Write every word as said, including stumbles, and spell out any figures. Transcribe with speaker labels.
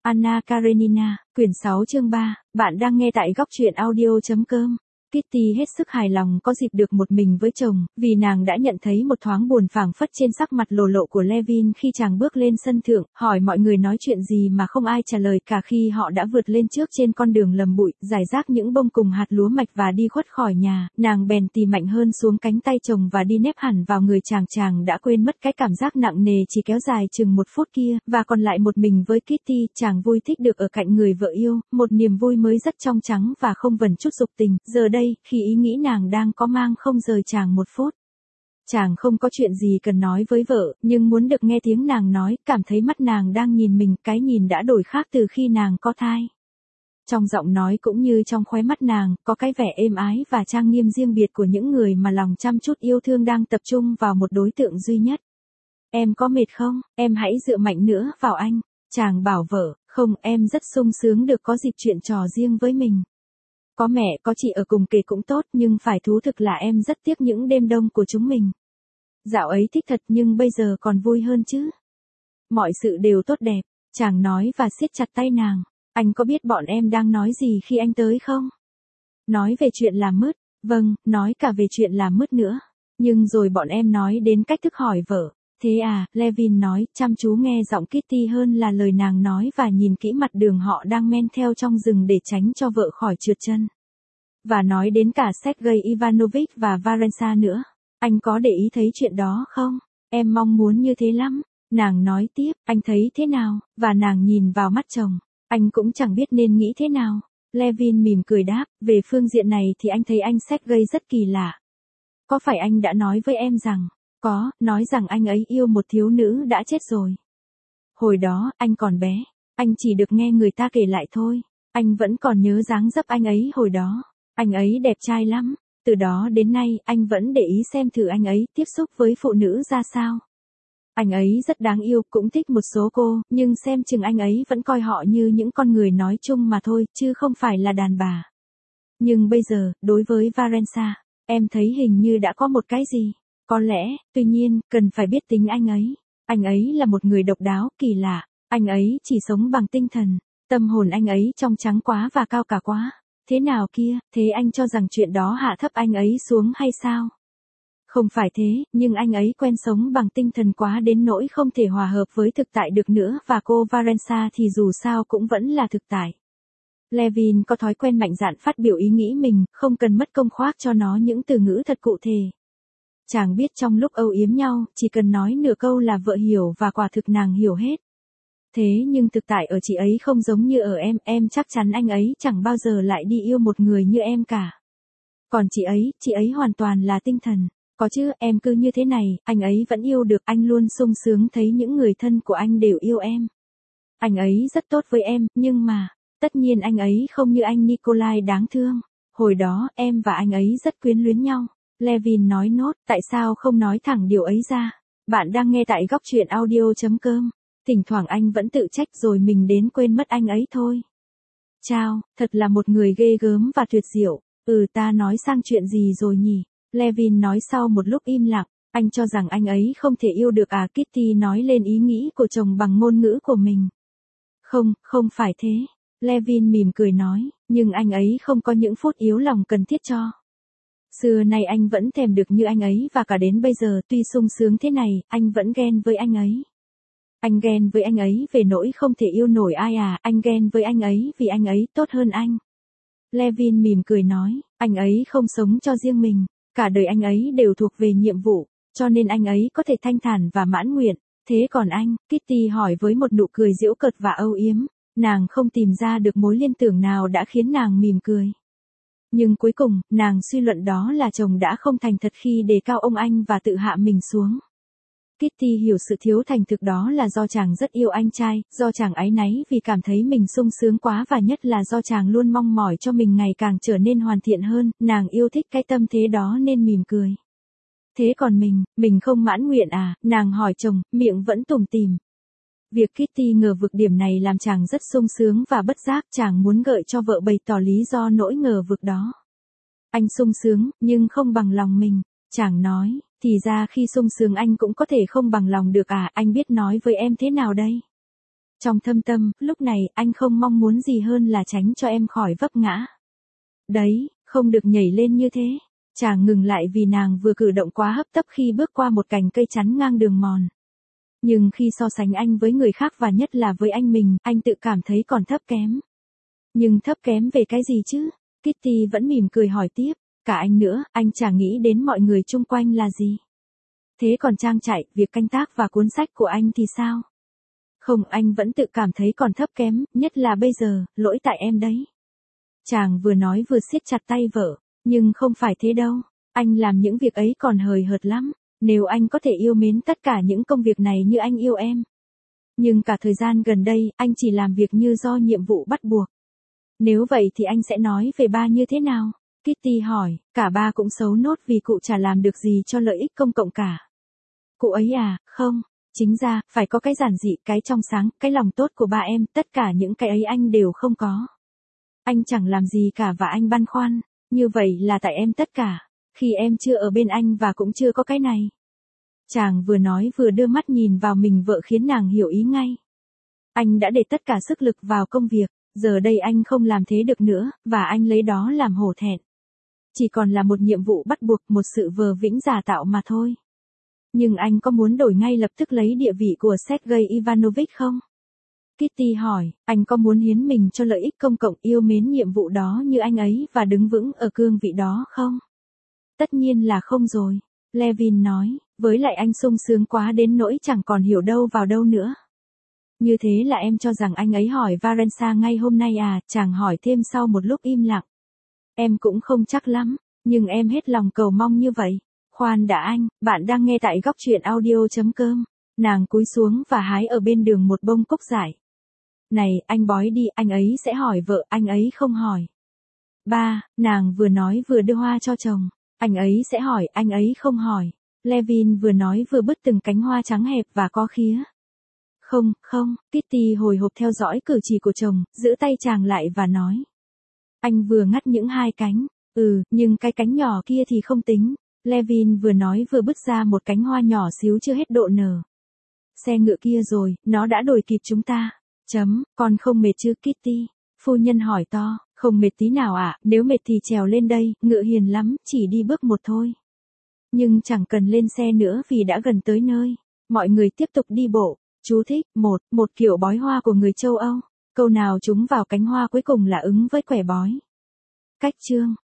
Speaker 1: Anna Karenina, quyển sáu chương ba, bạn đang nghe tại góc truyện audio.com. Kitty hết sức hài lòng có dịp được một mình với chồng, vì nàng đã nhận thấy một thoáng buồn phảng phất trên sắc mặt lồ lộ của Levin khi chàng bước lên sân thượng, hỏi mọi người nói chuyện gì mà không ai trả lời cả khi họ đã vượt lên trước trên con đường lầm bụi, rải rác những bông cùng hạt lúa mạch và đi khuất khỏi nhà, nàng bèn tì mạnh hơn xuống cánh tay chồng và đi nép hẳn vào người chàng. Chàng đã quên mất cái cảm giác nặng nề chỉ kéo dài chừng một phút kia, và còn lại một mình với Kitty. Chàng vui thích được ở cạnh người vợ yêu, một niềm vui mới rất trong trắng và không vẩn chút dục tình. Giờ đây, khi ý nghĩ nàng đang có mang không rời chàng một phút. Chàng không có chuyện gì cần nói với vợ, nhưng muốn được nghe tiếng nàng nói, cảm thấy mắt nàng đang nhìn mình, cái nhìn đã đổi khác từ khi nàng có thai. Trong giọng nói cũng như trong khóe mắt nàng, có cái vẻ êm ái và trang nghiêm riêng biệt của những người mà lòng chăm chút yêu thương đang tập trung vào một đối tượng duy nhất. Em có mệt không? Em hãy dựa mạnh nữa vào anh. Chàng bảo vợ, không, em rất sung sướng được có dịp chuyện trò riêng với mình. Có mẹ, có chị ở cùng kề cũng tốt, nhưng phải thú thực là em rất tiếc những đêm đông của chúng mình. Dạo ấy thích thật nhưng bây giờ còn vui hơn chứ. Mọi sự đều tốt đẹp, chàng nói và siết chặt tay nàng. Anh có biết bọn em đang nói gì khi anh tới không? Nói về chuyện làm mứt, vâng, nói cả về chuyện làm mứt nữa. Nhưng rồi bọn em nói đến cách thức hỏi vợ. Thế à, Levin nói, chăm chú nghe giọng Kitty hơn là lời nàng nói và nhìn kỹ mặt đường họ đang men theo trong rừng để tránh cho vợ khỏi trượt chân. Và nói đến cả Sergei Ivanovich và Varensa nữa. Anh có để ý thấy chuyện đó không? Em mong muốn như thế lắm. Nàng nói tiếp, anh thấy thế nào? Và nàng nhìn vào mắt chồng. Anh cũng chẳng biết nên nghĩ thế nào. Levin mỉm cười đáp, về phương diện này thì anh thấy anh Sergei rất kỳ lạ. Có phải anh đã nói với em rằng, có, nói rằng anh ấy yêu một thiếu nữ đã chết rồi. Hồi đó, anh còn bé, anh chỉ được nghe người ta kể lại thôi. Anh vẫn còn nhớ dáng dấp anh ấy hồi đó. Anh ấy đẹp trai lắm. Từ đó đến nay, anh vẫn để ý xem thử anh ấy tiếp xúc với phụ nữ ra sao. Anh ấy rất đáng yêu, cũng thích một số cô, nhưng xem chừng anh ấy vẫn coi họ như những con người nói chung mà thôi, chứ không phải là đàn bà. Nhưng bây giờ, đối với Varensa, em thấy hình như đã có một cái gì. Có lẽ, tuy nhiên, cần phải biết tính anh ấy. Anh ấy là một người độc đáo, kỳ lạ. Anh ấy chỉ sống bằng tinh thần. Tâm hồn anh ấy trong trắng quá và cao cả quá. Thế nào kia, thế anh cho rằng chuyện đó hạ thấp anh ấy xuống hay sao? Không phải thế, nhưng anh ấy quen sống bằng tinh thần quá đến nỗi không thể hòa hợp với thực tại được nữa, và cô Varensa thì dù sao cũng vẫn là thực tại. Levin có thói quen mạnh dạn phát biểu ý nghĩ mình, không cần mất công khoác cho nó những từ ngữ thật cụ thể. Chàng biết trong lúc âu yếm nhau, chỉ cần nói nửa câu là vợ hiểu và quả thực nàng hiểu hết. Thế nhưng thực tại ở chị ấy không giống như ở em, em chắc chắn anh ấy chẳng bao giờ lại đi yêu một người như em cả. Còn chị ấy, chị ấy hoàn toàn là tinh thần. Có chứ, em cứ như thế này, anh ấy vẫn yêu được, anh luôn sung sướng thấy những người thân của anh đều yêu em. Anh ấy rất tốt với em, nhưng mà, tất nhiên anh ấy không như anh Nikolai đáng thương. Hồi đó, em và anh ấy rất quyến luyến nhau. Levin nói nốt, tại sao không nói thẳng điều ấy ra? Bạn đang nghe tại góc truyện audio.com. Thỉnh thoảng anh vẫn tự trách rồi mình đến quên mất anh ấy thôi. Chao, thật là một người ghê gớm và tuyệt diệu. Ừ, ta nói sang chuyện gì rồi nhỉ? Levin nói sau một lúc im lặng. Anh cho rằng anh ấy không thể yêu được à? Kitty nói lên ý nghĩ của chồng bằng ngôn ngữ của mình. Không, không phải thế. Levin mỉm cười nói, nhưng anh ấy không có những phút yếu lòng cần thiết cho. Xưa nay anh vẫn thèm được như anh ấy, và cả đến bây giờ tuy sung sướng thế này, anh vẫn ghen với anh ấy. Anh ghen với anh ấy về nỗi không thể yêu nổi ai à, anh ghen với anh ấy vì anh ấy tốt hơn anh. Levin mỉm cười nói, anh ấy không sống cho riêng mình, cả đời anh ấy đều thuộc về nhiệm vụ, cho nên anh ấy có thể thanh thản và mãn nguyện. Thế còn anh? Kitty hỏi với một nụ cười giễu cợt và âu yếm. Nàng không tìm ra được mối liên tưởng nào đã khiến nàng mỉm cười. Nhưng cuối cùng, nàng suy luận đó là chồng đã không thành thật khi đề cao ông anh và tự hạ mình xuống. Kitty hiểu sự thiếu thành thực đó là do chàng rất yêu anh trai, do chàng áy náy vì cảm thấy mình sung sướng quá, và nhất là do chàng luôn mong mỏi cho mình ngày càng trở nên hoàn thiện hơn. Nàng yêu thích cái tâm thế đó nên mỉm cười. Thế còn mình, mình không mãn nguyện à? Nàng hỏi chồng, miệng vẫn tủm tỉm. Việc Kitty ngờ vực điểm này làm chàng rất sung sướng và bất giác. Chàng muốn gợi cho vợ bày tỏ lý do nỗi ngờ vực đó. Anh sung sướng, nhưng không bằng lòng mình. Chàng nói, thì ra khi sung sướng anh cũng có thể không bằng lòng được à? Anh biết nói với em thế nào đây? Trong thâm tâm, lúc này, anh không mong muốn gì hơn là tránh cho em khỏi vấp ngã. Đấy, không được nhảy lên như thế. Chàng ngừng lại vì nàng vừa cử động quá hấp tấp khi bước qua một cành cây chắn ngang đường mòn. Nhưng khi so sánh anh với người khác và nhất là với anh mình, anh tự cảm thấy còn thấp kém. Nhưng thấp kém về cái gì chứ? Kitty vẫn mỉm cười hỏi tiếp. Cả anh nữa, anh chả nghĩ đến mọi người chung quanh là gì. Thế còn trang trại, việc canh tác và cuốn sách của anh thì sao? Không, anh vẫn tự cảm thấy còn thấp kém, nhất là bây giờ, lỗi tại em đấy. Chàng vừa nói vừa siết chặt tay vợ. Nhưng không phải thế đâu. Anh làm những việc ấy còn hời hợt lắm. Nếu anh có thể yêu mến tất cả những công việc này như anh yêu em. Nhưng cả thời gian gần đây, anh chỉ làm việc như do nhiệm vụ bắt buộc. Nếu vậy thì anh sẽ nói về ba như thế nào? Kitty hỏi, cả ba cũng xấu nốt vì cụ chả làm được gì cho lợi ích công cộng cả. Cụ ấy à, không. Chính ra, phải có cái giản dị, cái trong sáng, cái lòng tốt của ba em, tất cả những cái ấy anh đều không có. Anh chẳng làm gì cả và anh băn khoăn. Như vậy là tại em tất cả. Khi em chưa ở bên anh và cũng chưa có cái này. Chàng vừa nói vừa đưa mắt nhìn vào mình vợ khiến nàng hiểu ý ngay. Anh đã để tất cả sức lực vào công việc, giờ đây anh không làm thế được nữa, và anh lấy đó làm hổ thẹn. Chỉ còn là một nhiệm vụ bắt buộc, một sự vờ vĩnh giả tạo mà thôi. Nhưng anh có muốn đổi ngay lập tức lấy địa vị của Sergei Ivanovich không? Kitty hỏi, anh có muốn hiến mình cho lợi ích công cộng yêu mến nhiệm vụ đó như anh ấy và đứng vững ở cương vị đó không? Tất nhiên là không rồi. Levin nói, với lại anh sung sướng quá đến nỗi chẳng còn hiểu đâu vào đâu nữa. Như thế là em cho rằng anh ấy hỏi Varensa ngay hôm nay à? Chàng hỏi thêm sau một lúc im lặng. Em cũng không chắc lắm, nhưng em hết lòng cầu mong như vậy. Khoan đã anh, bạn đang nghe tại góc truyện audio.com. Nàng cúi xuống và hái ở bên đường một bông cúc dại. Này, anh bói đi, anh ấy sẽ hỏi vợ, anh ấy không hỏi. Ba, nàng vừa nói vừa đưa hoa cho chồng. Anh ấy sẽ hỏi, anh ấy không hỏi. Levin vừa nói vừa bứt từng cánh hoa trắng hẹp và có khía. Không, không, Kitty hồi hộp theo dõi cử chỉ của chồng, giữ tay chàng lại và nói. Anh vừa ngắt những hai cánh. Ừ, nhưng cái cánh nhỏ kia thì không tính. Levin vừa nói vừa bứt ra một cánh hoa nhỏ xíu chưa hết độ nở. Xe ngựa kia rồi, nó đã đuổi kịp chúng ta. Chấm, con không mệt chứ Kitty? Phu nhân hỏi to, không mệt tí nào ạ, à? Nếu mệt thì trèo lên đây, ngựa hiền lắm, chỉ đi bước một thôi. Nhưng chẳng cần lên xe nữa vì đã gần tới nơi. Mọi người tiếp tục đi bộ. Chú thích, một, một kiểu bói hoa của người châu Âu. Câu nào trúng vào cánh hoa cuối cùng là ứng với quẻ bói. Cách chương.